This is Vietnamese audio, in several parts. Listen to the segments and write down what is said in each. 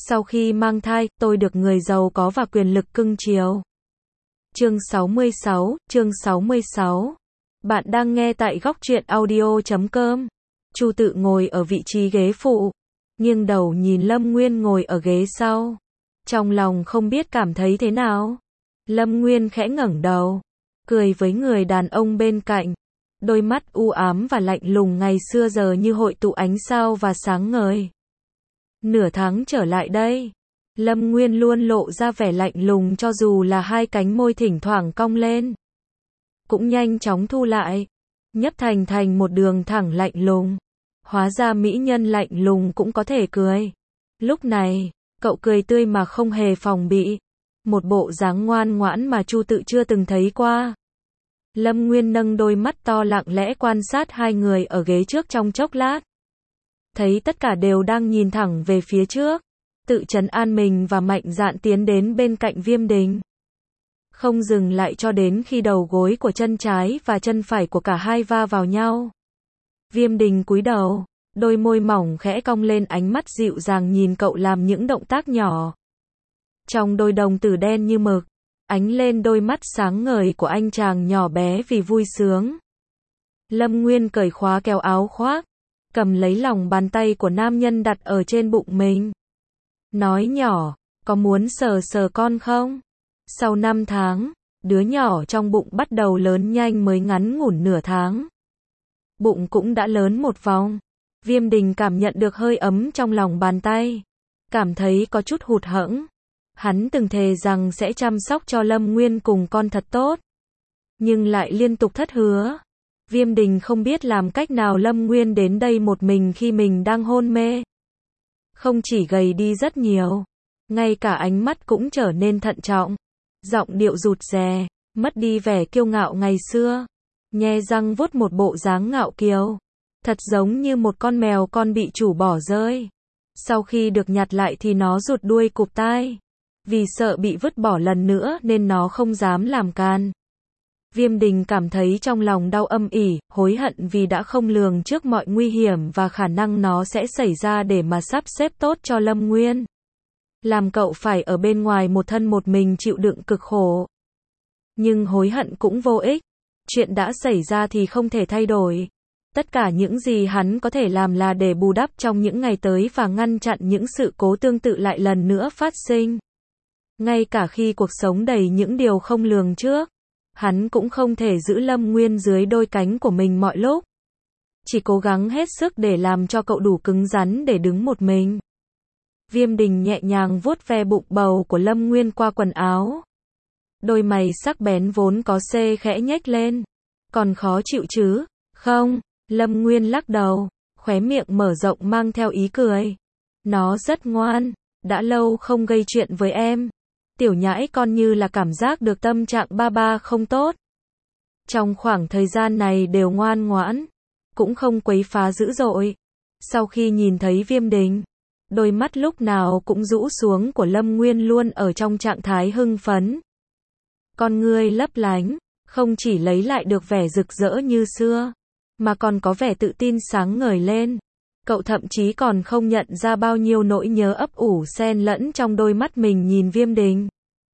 Sau khi mang thai, tôi được người giàu có và quyền lực cưng chiều. Chương 66. Bạn đang nghe tại góc truyện audio.com. Chu Tự ngồi ở vị trí ghế phụ, nghiêng đầu nhìn Lâm Nguyên ngồi ở ghế sau. Trong lòng không biết cảm thấy thế nào. Lâm Nguyên khẽ ngẩng đầu, cười với người đàn ông bên cạnh. Đôi mắt u ám và lạnh lùng ngày xưa giờ như hội tụ ánh sao và sáng ngời. Nửa tháng trở lại đây, Lâm Nguyên luôn lộ ra vẻ lạnh lùng cho dù là hai cánh môi thỉnh thoảng cong lên. Cũng nhanh chóng thu lại, nhấp thành một đường thẳng lạnh lùng. Hóa ra mỹ nhân lạnh lùng cũng có thể cười. Lúc này, cậu cười tươi mà không hề phòng bị. Một bộ dáng ngoan ngoãn mà Chu Tự chưa từng thấy qua. Lâm Nguyên nâng đôi mắt to lặng lẽ quan sát hai người ở ghế trước trong chốc lát. Thấy tất cả đều đang nhìn thẳng về phía trước. Tự trấn an mình và mạnh dạn tiến đến bên cạnh Viêm Đình. Không dừng lại cho đến khi đầu gối của chân trái và chân phải của cả hai va vào nhau. Viêm Đình cúi đầu, đôi môi mỏng khẽ cong lên, ánh mắt dịu dàng nhìn cậu làm những động tác nhỏ. Trong đôi đồng tử đen như mực, ánh lên đôi mắt sáng ngời của anh chàng nhỏ bé vì vui sướng. Lâm Nguyên cởi khóa kéo áo khoác, cầm lấy lòng bàn tay của nam nhân đặt ở trên bụng mình. Nói nhỏ, có muốn sờ sờ con không? Sau 5 tháng, đứa nhỏ trong bụng bắt đầu lớn nhanh, mới ngắn ngủn nửa tháng. Bụng cũng đã lớn một vòng. Viêm Đình cảm nhận được hơi ấm trong lòng bàn tay. Cảm thấy có chút hụt hẫng. Hắn từng thề rằng sẽ chăm sóc cho Lâm Nguyên cùng con thật tốt. Nhưng lại liên tục thất hứa. Viêm Đình không biết làm cách nào Lâm Nguyên đến đây một mình khi mình đang hôn mê. Không chỉ gầy đi rất nhiều, ngay cả ánh mắt cũng trở nên thận trọng. Giọng điệu rụt rè, mất đi vẻ kiêu ngạo ngày xưa. Nhe răng vuốt một bộ dáng ngạo kiều. Thật giống như một con mèo con bị chủ bỏ rơi. Sau khi được nhặt lại thì nó rụt đuôi cụp tai. Vì sợ bị vứt bỏ lần nữa nên nó không dám làm can. Viêm Đình cảm thấy trong lòng đau âm ỉ, hối hận vì đã không lường trước mọi nguy hiểm và khả năng nó sẽ xảy ra để mà sắp xếp tốt cho Lâm Nguyên. Làm cậu phải ở bên ngoài một thân một mình chịu đựng cực khổ. Nhưng hối hận cũng vô ích. Chuyện đã xảy ra thì không thể thay đổi. Tất cả những gì hắn có thể làm là để bù đắp trong những ngày tới và ngăn chặn những sự cố tương tự lại lần nữa phát sinh. Ngay cả khi cuộc sống đầy những điều không lường trước, hắn cũng không thể giữ Lâm Nguyên dưới đôi cánh của mình mọi lúc. Chỉ cố gắng hết sức để làm cho cậu đủ cứng rắn để đứng một mình. Viêm Đình nhẹ nhàng vuốt ve bụng bầu của Lâm Nguyên qua quần áo. Đôi mày sắc bén vốn có xê khẽ nhếch lên. Còn khó chịu chứ? Không, Lâm Nguyên lắc đầu, khóe miệng mở rộng mang theo ý cười. Nó rất ngoan, đã lâu không gây chuyện với em. Tiểu nhãi con như là cảm giác được tâm trạng ba không tốt. Trong khoảng thời gian này đều ngoan ngoãn, cũng không quấy phá dữ dội. Sau khi nhìn thấy Viêm Đình, đôi mắt lúc nào cũng rũ xuống của Lâm Nguyên luôn ở trong trạng thái hưng phấn. Con ngươi lấp lánh, không chỉ lấy lại được vẻ rực rỡ như xưa, mà còn có vẻ tự tin sáng ngời lên. Cậu thậm chí còn không nhận ra bao nhiêu nỗi nhớ ấp ủ xen lẫn trong đôi mắt mình nhìn Viêm Đình.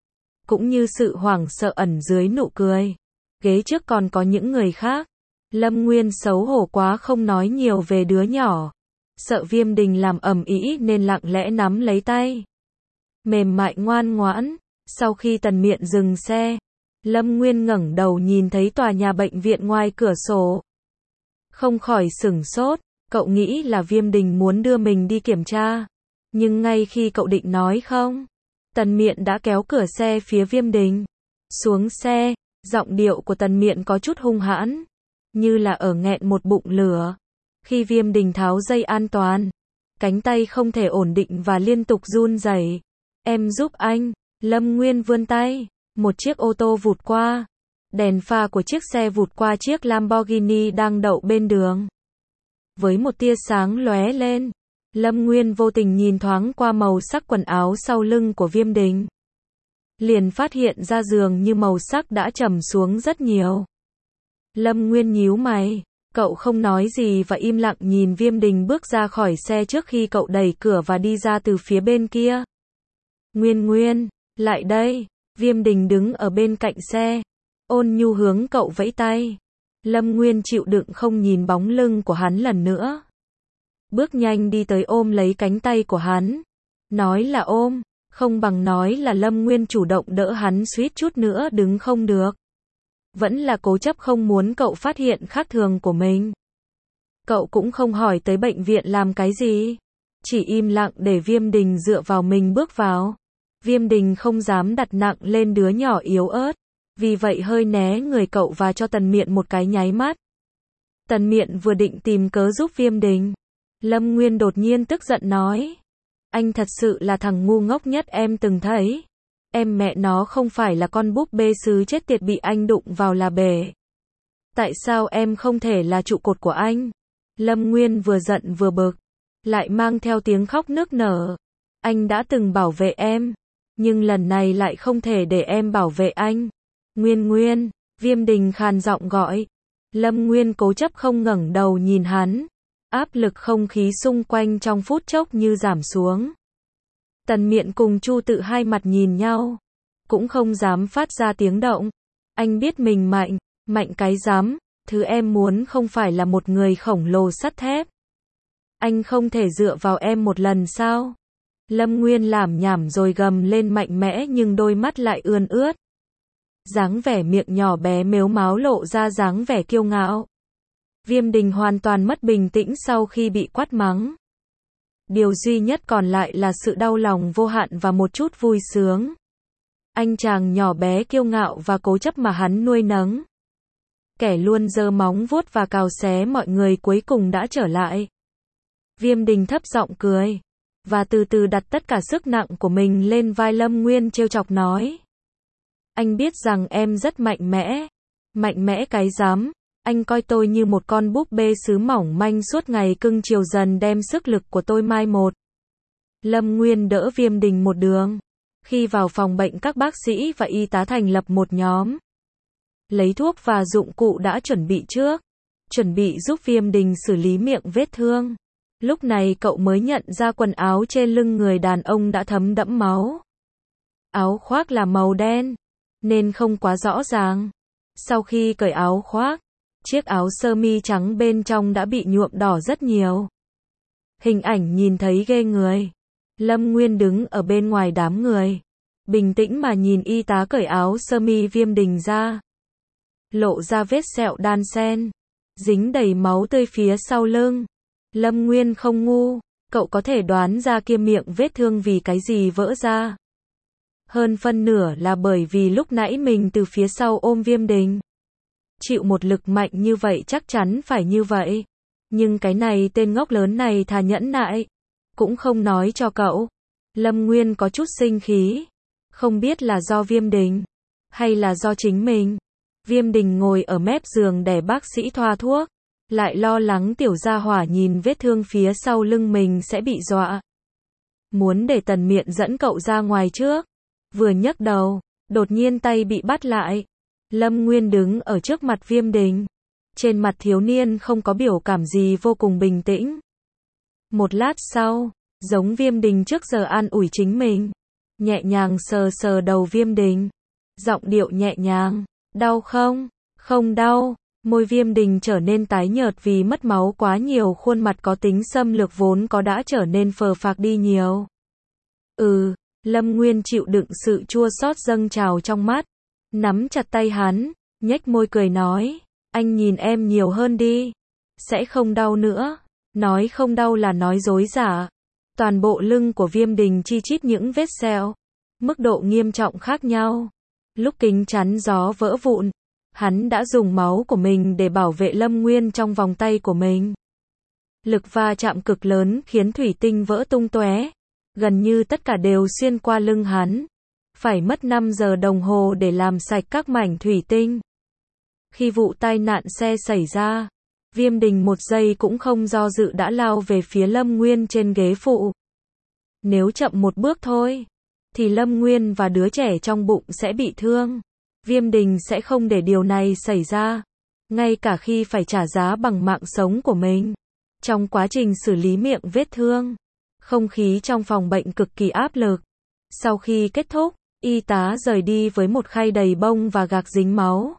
Cũng như sự hoảng sợ ẩn dưới nụ cười. Ghế trước còn có những người khác. Lâm Nguyên xấu hổ quá không nói nhiều về đứa nhỏ. Sợ Viêm Đình làm ầm ĩ nên lặng lẽ nắm lấy tay. Mềm mại ngoan ngoãn. Sau khi Tần Miện dừng xe, Lâm Nguyên ngẩng đầu nhìn thấy tòa nhà bệnh viện ngoài cửa sổ. Không khỏi sửng sốt. Cậu nghĩ là Viêm Đình muốn đưa mình đi kiểm tra. Nhưng ngay khi cậu định nói không, Tần Miện đã kéo cửa xe phía Viêm Đình. Xuống xe, giọng điệu của Tần Miện có chút hung hãn, như là ở nghẹn một bụng lửa. Khi Viêm Đình tháo dây an toàn, cánh tay không thể ổn định và liên tục run rẩy. Em giúp anh. Lâm Nguyên vươn tay. Một chiếc ô tô vụt qua. Đèn pha của chiếc xe vụt qua chiếc Lamborghini đang đậu bên đường. Với một tia sáng lóe lên, Lâm Nguyên vô tình nhìn thoáng qua màu sắc quần áo sau lưng của Viêm Đình. Liền phát hiện ra dường như màu sắc đã trầm xuống rất nhiều. Lâm Nguyên nhíu mày, Cậu không nói gì và im lặng nhìn Viêm Đình bước ra khỏi xe trước khi cậu đẩy cửa và đi ra từ phía bên kia. Nguyên Nguyên, lại đây. Viêm Đình đứng ở bên cạnh xe, ôn nhu hướng cậu vẫy tay. Lâm Nguyên chịu đựng không nhìn bóng lưng của hắn lần nữa. Bước nhanh đi tới ôm lấy cánh tay của hắn. Nói là ôm, không bằng nói là Lâm Nguyên chủ động đỡ hắn suýt chút nữa đứng không được. Vẫn là cố chấp không muốn cậu phát hiện khác thường của mình. Cậu cũng không hỏi tới bệnh viện làm cái gì. Chỉ im lặng để Viêm Đình dựa vào mình bước vào. Viêm Đình không dám đặt nặng lên đứa nhỏ yếu ớt. Vì vậy hơi né người cậu và cho Tần Miện một cái nháy mắt. Tần Miện vừa định tìm cớ giúp Viêm Đình. Lâm Nguyên đột nhiên tức giận nói. Anh thật sự là thằng ngu ngốc nhất em từng thấy. Em mẹ nó không phải là con búp bê sứ chết tiệt bị anh đụng vào là bể. Tại sao em không thể là trụ cột của anh? Lâm Nguyên vừa giận vừa bực, lại mang theo tiếng khóc nức nở. Anh đã từng bảo vệ em, nhưng lần này lại không thể để em bảo vệ anh. Nguyên Nguyên, Viêm Đình khàn giọng gọi. Lâm Nguyên cố chấp không ngẩng đầu nhìn hắn. Áp lực không khí xung quanh trong phút chốc như giảm xuống. Tần Miện cùng Chu Tự hai mặt nhìn nhau, cũng không dám phát ra tiếng động. Anh biết mình mạnh, mạnh cái dám, thứ em muốn không phải là một người khổng lồ sắt thép. Anh không thể dựa vào em một lần sao? Lâm Nguyên làm nhảm rồi gầm lên mạnh mẽ nhưng đôi mắt lại ươn ướt. Dáng vẻ miệng nhỏ bé mếu máo lộ ra dáng vẻ kiêu ngạo. Viêm Đình hoàn toàn mất bình tĩnh sau khi bị quát mắng. Điều duy nhất còn lại là sự đau lòng vô hạn và một chút vui sướng. Anh chàng nhỏ bé kiêu ngạo và cố chấp mà hắn nuôi nấng. Kẻ luôn giơ móng vuốt và cào xé mọi người cuối cùng đã trở lại. Viêm Đình thấp giọng cười, và từ từ đặt tất cả sức nặng của mình lên vai Lâm Nguyên trêu chọc nói. Anh biết rằng em rất mạnh mẽ. Mạnh mẽ cái dám. Anh coi tôi như một con búp bê sứ mỏng manh suốt ngày cưng chiều dần đem sức lực của tôi mai một. Lâm Nguyên đỡ Viêm Đình một đường. Khi vào phòng bệnh các bác sĩ và y tá thành lập một nhóm. Lấy thuốc và dụng cụ đã chuẩn bị trước. Chuẩn bị giúp Viêm Đình xử lý miệng vết thương. Lúc này cậu mới nhận ra quần áo trên lưng người đàn ông đã thấm đẫm máu. Áo khoác là màu đen, nên không quá rõ ràng. Sau khi cởi áo khoác, chiếc áo sơ mi trắng bên trong đã bị nhuộm đỏ rất nhiều. Hình ảnh nhìn thấy ghê người. Lâm Nguyên đứng ở bên ngoài đám người, bình tĩnh mà nhìn y tá cởi áo sơ mi Viêm Đình ra. Lộ ra vết sẹo đan xen, dính đầy máu tươi phía sau lưng. Lâm Nguyên không ngu, cậu có thể đoán ra kia miệng vết thương vì cái gì vỡ ra. Hơn phân nửa là bởi vì lúc nãy mình từ phía sau ôm Viêm Đình. Chịu một lực mạnh như vậy chắc chắn phải như vậy. Nhưng cái này tên ngốc lớn này thà nhẫn nại, cũng không nói cho cậu. Lâm Nguyên có chút sinh khí. Không biết là do Viêm Đình, hay là do chính mình. Viêm Đình ngồi ở mép giường để bác sĩ thoa thuốc. Lại lo lắng tiểu gia hỏa nhìn vết thương phía sau lưng mình sẽ bị dọa. Muốn để Tần Miện dẫn cậu ra ngoài trước. Vừa nhấc đầu, đột nhiên tay bị bắt lại. Lâm Nguyên đứng ở trước mặt Viêm Đình. Trên mặt thiếu niên không có biểu cảm gì, vô cùng bình tĩnh. Một lát sau, giống Viêm Đình trước giờ an ủi chính mình. Nhẹ nhàng sờ sờ đầu Viêm Đình. Giọng điệu nhẹ nhàng. Đau không? Không đau. Môi Viêm Đình trở nên tái nhợt vì mất máu quá nhiều, khuôn mặt có tính xâm lược vốn có đã trở nên phờ phạc đi nhiều. Lâm Nguyên chịu đựng sự chua xót dâng trào trong mắt. Nắm chặt tay hắn, nhếch môi cười nói. Anh nhìn em nhiều hơn đi. Sẽ không đau nữa. Nói không đau là nói dối giả. Toàn bộ lưng của Viêm Đình chi chít những vết sẹo. Mức độ nghiêm trọng khác nhau. Lúc kính chắn gió vỡ vụn, hắn đã dùng máu của mình để bảo vệ Lâm Nguyên trong vòng tay của mình. Lực va chạm cực lớn khiến thủy tinh vỡ tung tóe. Gần như tất cả đều xuyên qua lưng hắn. Phải mất 5 giờ đồng hồ để làm sạch các mảnh thủy tinh. Khi vụ tai nạn xe xảy ra, Viêm Đình một giây cũng không do dự đã lao về phía Lâm Nguyên trên ghế phụ. Nếu chậm một bước thôi, thì Lâm Nguyên và đứa trẻ trong bụng sẽ bị thương. Viêm Đình sẽ không để điều này xảy ra. ngay cả khi phải trả giá bằng mạng sống của mình. Trong quá trình xử lý miệng vết thương, không khí trong phòng bệnh cực kỳ áp lực. Sau khi kết thúc, y tá rời đi với một khay đầy bông và gạc dính máu.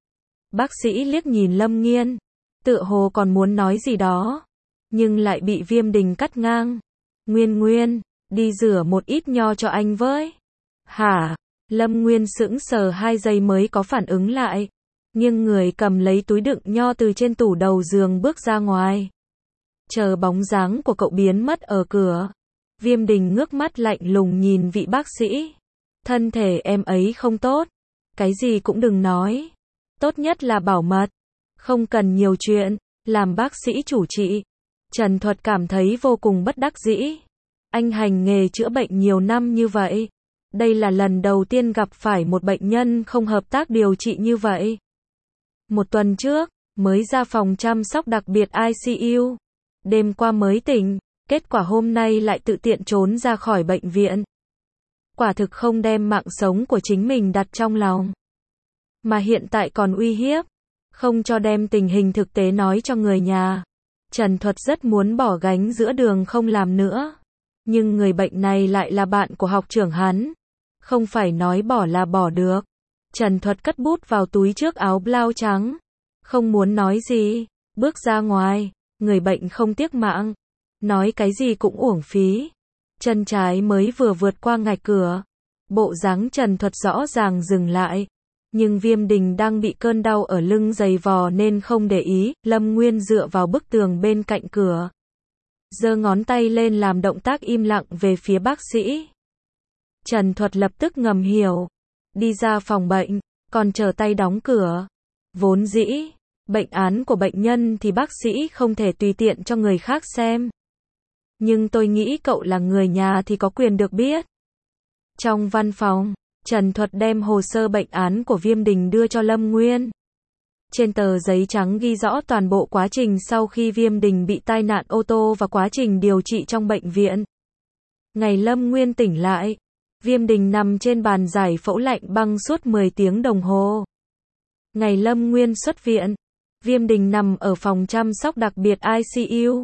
Bác sĩ liếc nhìn Lâm Nghiên, tựa hồ còn muốn nói gì đó, nhưng lại bị Viêm Đình cắt ngang. Nguyên, đi rửa một ít nho cho anh với. Hả? Lâm Nguyên sững sờ 2 giây mới có phản ứng lại, nhưng người cầm lấy túi đựng nho từ trên tủ đầu giường bước ra ngoài. Chờ bóng dáng của cậu biến mất ở cửa, Viêm Đình ngước mắt lạnh lùng nhìn vị bác sĩ. Thân thể em ấy không tốt, cái gì cũng đừng nói. Tốt nhất là bảo mật, không cần nhiều chuyện. Làm bác sĩ chủ trị, Trần Thuật cảm thấy vô cùng bất đắc dĩ. Anh hành nghề chữa bệnh nhiều năm như vậy, đây là lần đầu tiên gặp phải một bệnh nhân không hợp tác điều trị như vậy. Một tuần trước, mới ra phòng chăm sóc đặc biệt ICU. Đêm qua mới tỉnh, kết quả hôm nay lại tự tiện trốn ra khỏi bệnh viện. Quả thực không đem mạng sống của chính mình đặt trong lòng, mà hiện tại còn uy hiếp, không cho đem tình hình thực tế nói cho người nhà. Trần Thuật rất muốn bỏ gánh giữa đường không làm nữa, nhưng người bệnh này lại là bạn của học trưởng hắn, không phải nói bỏ là bỏ được. Trần Thuật cất bút vào túi trước áo blau trắng, không muốn nói gì, bước ra ngoài. Người bệnh không tiếc mạng, nói cái gì cũng uổng phí. Chân trái mới vừa vượt qua ngạch cửa, bộ dáng Trần Thuật rõ ràng dừng lại, nhưng Viêm Đình đang bị cơn đau ở lưng giày vò nên không để ý. Lâm Nguyên dựa vào bức tường bên cạnh cửa, giơ ngón tay lên làm động tác im lặng về phía bác sĩ. Trần Thuật lập tức ngầm hiểu, đi ra phòng bệnh, còn chờ tay đóng cửa. Vốn dĩ, bệnh án của bệnh nhân thì bác sĩ không thể tùy tiện cho người khác xem. Nhưng tôi nghĩ cậu là người nhà thì có quyền được biết. Trong văn phòng, Trần Thuật đem hồ sơ bệnh án của Viêm Đình đưa cho Lâm Nguyên. Trên tờ giấy trắng ghi rõ toàn bộ quá trình sau khi Viêm Đình bị tai nạn ô tô và quá trình điều trị trong bệnh viện. Ngày Lâm Nguyên tỉnh lại, Viêm Đình nằm trên bàn giải phẫu lạnh băng suốt 10 tiếng đồng hồ. Ngày Lâm Nguyên xuất viện, Viêm Đình nằm ở phòng chăm sóc đặc biệt ICU.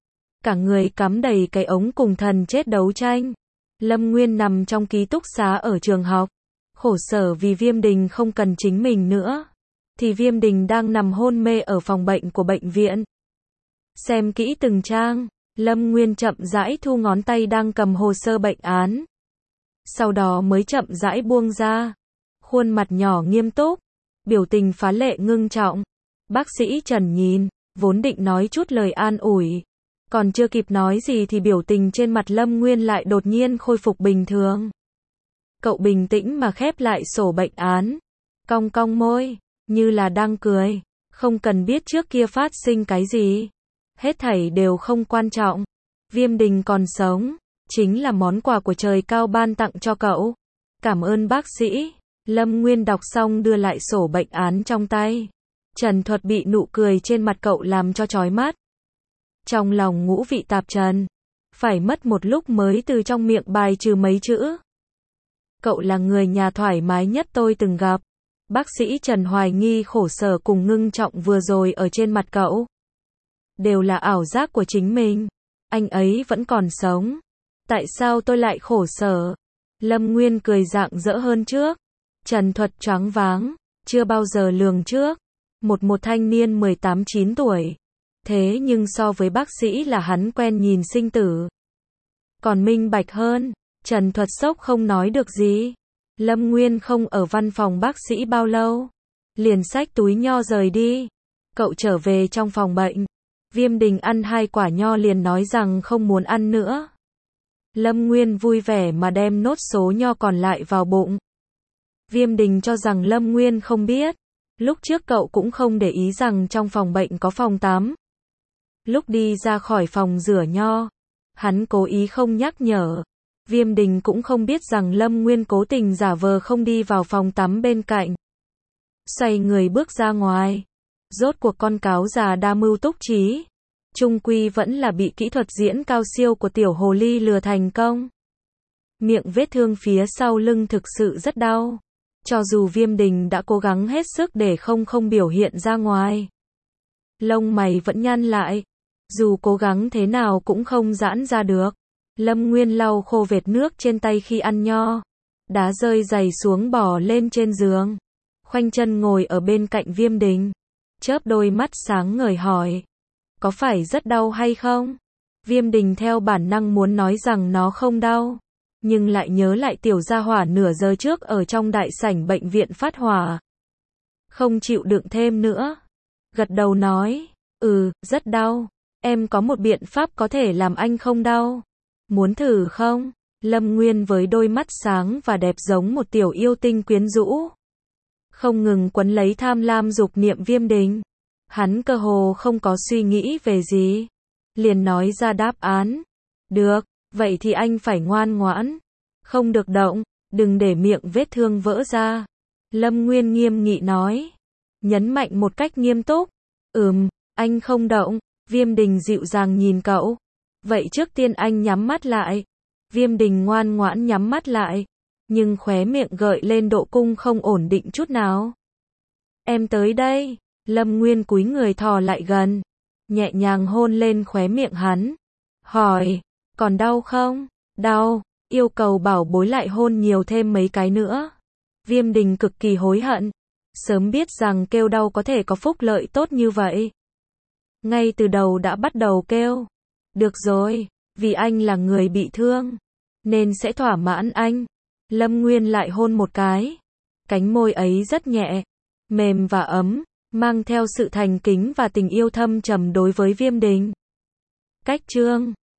Cả người cắm đầy cái ống cùng thần chết đấu tranh. Lâm Nguyên nằm trong ký túc xá ở trường học, khổ sở vì Viêm Đình không cần chính mình nữa. Thì Viêm Đình đang nằm hôn mê ở phòng bệnh của bệnh viện. Xem kỹ từng trang, Lâm Nguyên chậm rãi thu ngón tay đang cầm hồ sơ bệnh án. Sau đó mới chậm rãi buông ra. Khuôn mặt nhỏ nghiêm túc, biểu tình phá lệ ngưng trọng. Bác sĩ Trần nhìn, vốn định nói chút lời an ủi. Còn chưa kịp nói gì thì biểu tình trên mặt Lâm Nguyên lại đột nhiên khôi phục bình thường. Cậu bình tĩnh mà khép lại sổ bệnh án, cong cong môi, như là đang cười. Không cần biết trước kia phát sinh cái gì, hết thảy đều không quan trọng. Viêm Đình còn sống, chính là món quà của trời cao ban tặng cho cậu. Cảm ơn bác sĩ. Lâm Nguyên đọc xong đưa lại sổ bệnh án trong tay. Trần Thuật bị nụ cười trên mặt cậu làm cho chói mắt. Trong lòng ngũ vị tạp trần, phải mất một lúc mới từ trong miệng bài trừ mấy chữ. Cậu là người nhà thoải mái nhất tôi từng gặp. Bác sĩ Trần hoài nghi khổ sở cùng ngưng trọng vừa rồi ở trên mặt cậu đều là ảo giác của chính mình. Anh ấy vẫn còn sống, tại sao tôi lại khổ sở? Lâm Nguyên cười rạng rỡ hơn trước. Trần Thuật choáng váng, chưa bao giờ lường trước một thanh niên 18-19 tuổi, thế nhưng so với bác sĩ là hắn quen nhìn sinh tử còn minh bạch hơn. Trần Thuật sốc không nói được gì. Lâm Nguyên không ở văn phòng bác sĩ bao lâu, liền xách túi nho rời đi. Cậu trở về trong phòng bệnh, Viêm Đình ăn 2 quả nho liền nói rằng không muốn ăn nữa. Lâm Nguyên vui vẻ mà đem nốt số nho còn lại vào bụng. Viêm Đình cho rằng Lâm Nguyên không biết, lúc trước cậu cũng không để ý rằng trong phòng bệnh có phòng tắm. Lúc đi ra khỏi phòng rửa nho, hắn cố ý không nhắc nhở. Viêm Đình cũng không biết rằng Lâm Nguyên cố tình giả vờ không đi vào phòng tắm bên cạnh. Xoay người bước ra ngoài. Rốt cuộc con cáo già đa mưu túc trí, chung quy vẫn là bị kỹ thuật diễn cao siêu của tiểu hồ ly lừa thành công. Miệng vết thương phía sau lưng thực sự rất đau. Cho dù Viêm Đình đã cố gắng hết sức để không biểu hiện ra ngoài. Lông mày vẫn nhăn lại. Dù cố gắng thế nào cũng không giãn ra được. Lâm Nguyên lau khô vệt nước trên tay khi ăn nho. Đá rơi giày xuống bò lên trên giường. Khoanh chân ngồi ở bên cạnh Viêm Đình. Chớp đôi mắt sáng ngời hỏi. Có phải rất đau hay không? Viêm Đình theo bản năng muốn nói rằng nó không đau. Nhưng lại nhớ lại tiểu gia hỏa nửa giờ trước ở trong đại sảnh bệnh viện phát hỏa. Không chịu đựng thêm nữa. Gật đầu nói. Rất đau. Em có một biện pháp có thể làm anh không đau. Muốn thử không? Lâm Nguyên với đôi mắt sáng và đẹp giống một tiểu yêu tinh quyến rũ. Không ngừng quấn lấy tham lam dục niệm Viêm Đình. Hắn cơ hồ không có suy nghĩ về gì. Liền nói ra đáp án. Được, vậy thì anh phải ngoan ngoãn. Không được động, đừng để miệng vết thương vỡ ra. Lâm Nguyên nghiêm nghị nói. Nhấn mạnh một cách nghiêm túc. Anh không động. Viêm Đình dịu dàng nhìn cậu. Vậy trước tiên anh nhắm mắt lại. Viêm Đình ngoan ngoãn nhắm mắt lại. Nhưng khóe miệng gợi lên độ cung không ổn định chút nào. Em tới đây. Lâm Nguyên cúi người thò lại gần. Nhẹ nhàng hôn lên khóe miệng hắn. Hỏi, còn đau không? Đau, yêu cầu bảo bối lại hôn nhiều thêm mấy cái nữa. Viêm Đình cực kỳ hối hận. Sớm biết rằng kêu đau có thể có phúc lợi tốt như vậy. Ngay từ đầu đã bắt đầu kêu. Được rồi, vì anh là người bị thương. Nên sẽ thỏa mãn anh. Lâm Nguyên lại hôn một cái. Cánh môi ấy rất nhẹ, mềm và ấm, mang theo sự thành kính và tình yêu thâm trầm đối với Viêm Đình. Cách chương